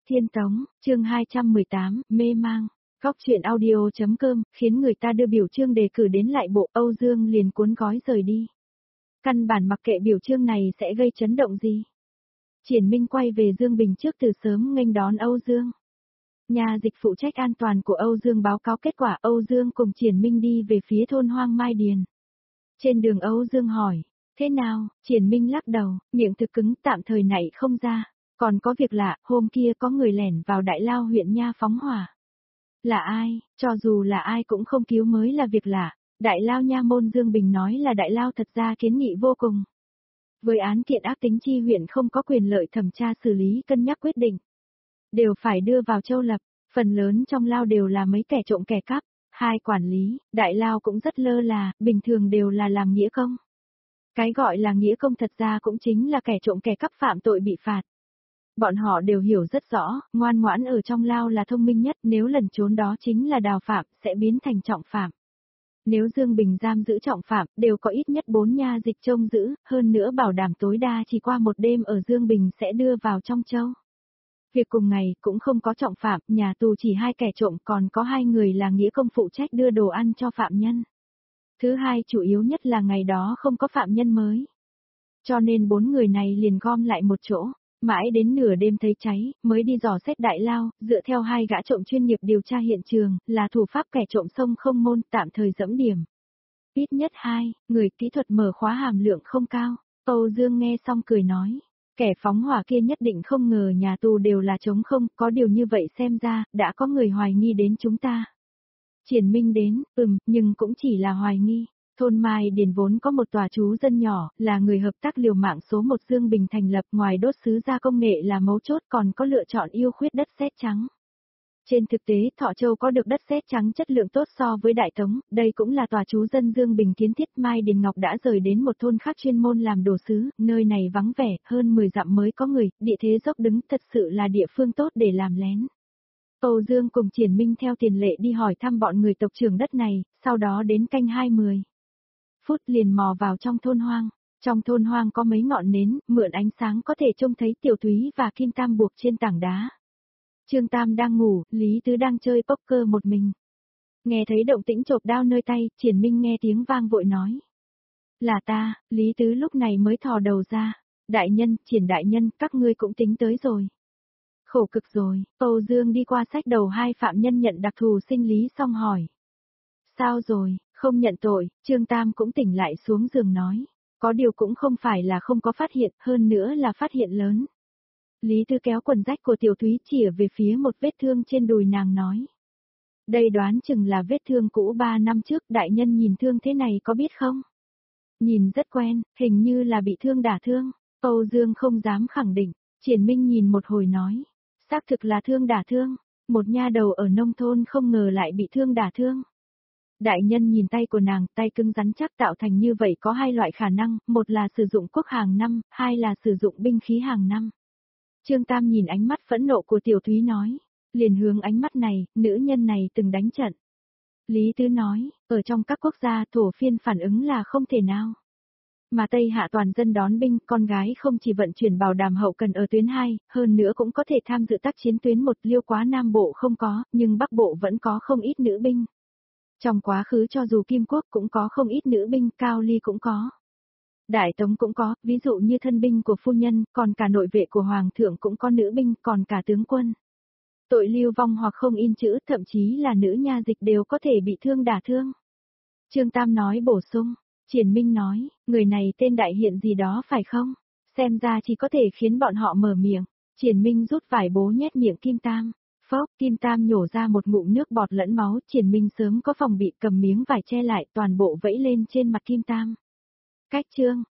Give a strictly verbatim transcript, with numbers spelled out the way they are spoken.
Tiên Tống, chương hai trăm mười tám, mê mang. Góc truyện audio.com, khiến người ta đưa biểu chương đề cử đến lại bộ, Âu Dương liền cuốn gói rời đi. Căn bản mặc kệ biểu chương này sẽ gây chấn động gì. Triển Minh quay về Dương Bình trước từ sớm nghênh đón Âu Dương. Nhà dịch phụ trách an toàn của Âu Dương báo cáo kết quả, Âu Dương cùng Triển Minh đi về phía thôn Hoang Mai Điền. Trên đường Âu Dương hỏi, thế nào, Triển Minh lắc đầu, miệng thực cứng tạm thời nảy không ra. Còn có việc lạ, hôm kia có người lẻn vào Đại Lao huyện Nha phóng hỏa. Là ai, cho dù là ai cũng không cứu mới là việc lạ. Đại Lao Nha môn Dương Bình nói là Đại Lao thật ra kiến nghị vô cùng. Với án kiện ác tính chi huyện không có quyền lợi thẩm tra xử lý cân nhắc quyết định. Đều phải đưa vào châu lập, phần lớn trong Lao đều là mấy kẻ trộm kẻ cắp. Hai quản lý, Đại Lao cũng rất lơ là, bình thường đều là làm nghĩa công. Cái gọi là nghĩa công thật ra cũng chính là kẻ trộm kẻ cắp phạm tội bị phạt. Bọn họ đều hiểu rất rõ, ngoan ngoãn ở trong Lao là thông minh nhất, nếu lẩn trốn đó chính là đào phạm, sẽ biến thành trọng phạm. Nếu Dương Bình giam giữ trọng phạm, đều có ít nhất bốn nha dịch trông giữ, hơn nữa bảo đảm tối đa chỉ qua một đêm ở Dương Bình sẽ đưa vào trong châu. Việc cùng ngày cũng không có trọng phạm, nhà tù chỉ hai kẻ trộm, còn có hai người là nghĩa công phụ trách đưa đồ ăn cho phạm nhân. Thứ hai chủ yếu nhất là ngày đó không có phạm nhân mới. Cho nên bốn người này liền gom lại một chỗ. Mãi đến nửa đêm thấy cháy, mới đi dò xét Đại Lao, dựa theo hai gã trộm chuyên nghiệp điều tra hiện trường, là thủ pháp kẻ trộm sông không môn, tạm thời dẫm điểm. Ít nhất hai, người kỹ thuật mở khóa hàm lượng không cao. Âu Dương nghe xong cười nói, kẻ phóng hỏa kia nhất định không ngờ nhà tù đều là trống không, có điều như vậy xem ra, đã có người hoài nghi đến chúng ta. Triển Minh đến, ừm, nhưng cũng chỉ là hoài nghi. Thôn Mai Điền vốn có một tòa trú dân nhỏ, là người hợp tác liều mạng số một Dương Bình thành lập, ngoài đốt sứ gia công nghệ là mấu chốt, còn có lựa chọn yêu khuyết đất sét trắng. Trên thực tế, Thọ Châu có được đất sét trắng chất lượng tốt so với Đại Tống, đây cũng là tòa trú dân Dương Bình kiến thiết. Mai Điền Ngọc đã rời đến một thôn khác chuyên môn làm đồ sứ, nơi này vắng vẻ, hơn mười dặm mới có người, địa thế dốc đứng, thật sự là địa phương tốt để làm lén. Âu Dương cùng Triển Minh theo tiền lệ đi hỏi thăm bọn người tộc trưởng đất này, sau đó đến canh hai mười phút liền mò vào trong thôn hoang. Trong thôn hoang có mấy ngọn nến, mượn ánh sáng có thể trông thấy Tiểu Thúy và Kim Tam buộc trên tảng đá. Trương Tam đang ngủ, Lý Tứ đang chơi poker một mình. Nghe thấy động tĩnh chộp đao nơi tay, Triển Minh nghe tiếng vang vội nói. Là ta, Lý Tứ lúc này mới thò đầu ra. Đại nhân, Triển đại nhân, các ngươi cũng tính tới rồi. Khổ cực rồi, Âu Dương đi qua sách đầu hai phạm nhân nhận đặc thù sinh lý xong hỏi. Sao rồi? Không nhận tội, Trương Tam cũng tỉnh lại xuống giường nói. Có điều cũng không phải là không có phát hiện, hơn nữa là phát hiện lớn. Lý Tư kéo quần rách của Tiểu Thúy chỉa về phía một vết thương trên đùi nàng nói. Đây đoán chừng là vết thương cũ ba năm trước, đại nhân nhìn thương thế này có biết không? Nhìn rất quen, hình như là bị thương đả thương. Âu Dương không dám khẳng định, Triển Minh nhìn một hồi nói. Xác thực là thương đả thương, một nha đầu ở nông thôn không ngờ lại bị thương đả thương. Đại nhân nhìn tay của nàng, tay cứng rắn chắc tạo thành như vậy có hai loại khả năng, một là sử dụng quốc hàng năm, hai là sử dụng binh khí hàng năm. Trương Tam nhìn ánh mắt phẫn nộ của Tiểu Thúy nói, liền hướng ánh mắt này, nữ nhân này từng đánh trận. Lý Tứ nói, ở trong các quốc gia thổ phiên phản ứng là không thể nào. Mà Tây Hạ toàn dân đón binh, con gái không chỉ vận chuyển bảo đảm hậu cần ở tuyến hai, hơn nữa cũng có thể tham dự tác chiến tuyến một. Liêu Quá Nam Bộ không có, nhưng Bắc Bộ vẫn có không ít nữ binh. Trong quá khứ cho dù Kim Quốc cũng có không ít nữ binh, Cao Ly cũng có. Đại Tống cũng có, ví dụ như thân binh của phu nhân, còn cả nội vệ của Hoàng thượng cũng có nữ binh, còn cả tướng quân. Tội lưu vong hoặc không in chữ, thậm chí là nữ nha dịch đều có thể bị thương đả thương. Trương Tam nói bổ sung, Triển Minh nói, người này tên đại hiện gì đó phải không? Xem ra chỉ có thể khiến bọn họ mở miệng. Triển Minh rút vải bố nhét miệng Kim Tam. Phốc, Kim Tam nhổ ra một ngụm nước bọt lẫn máu, Triển Minh sớm có phòng bị, cầm miếng vải che lại, toàn bộ vẫy lên trên mặt Kim Tam. Cách chương,